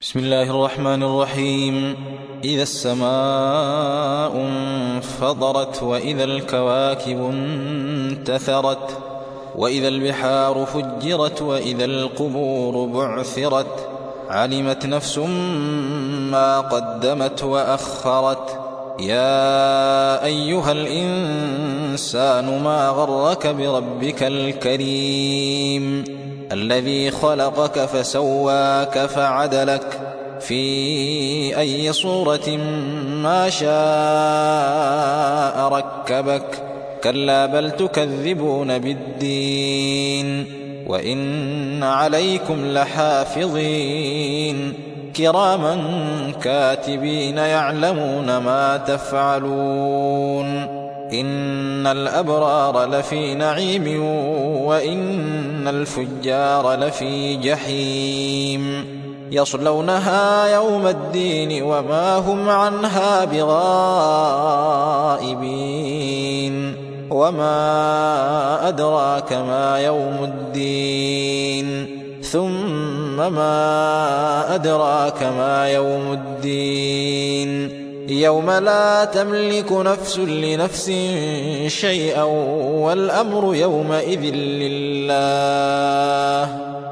بسم الله الرحمن الرحيم. إذا السماء انفطرت، وإذا الكواكب انتثرت، وإذا البحار فجرت، وإذا القبور بعثرت، علمت نفس ما قدمت وأخرت. يا أيها الإنسان ما غرك بربك الكريم الذي خلقك فسواك فعدلك في أي صورة ما شاء ركبك. كلا بل تكذبون بالدين، وإن عليكم لحافظين كراما كاتبين يعلمون ما تفعلون. إن الأبرار لفي نعيم، وإن الفجار لفي جحيم، يصلونها يوم الدين وما هم عنها بغائبين. وما أدراك ما يوم الدين، ثم ما أدراك ما يوم الدين. يوم لا تملك نفس لنفس شيئا، والأمر يومئذ لله.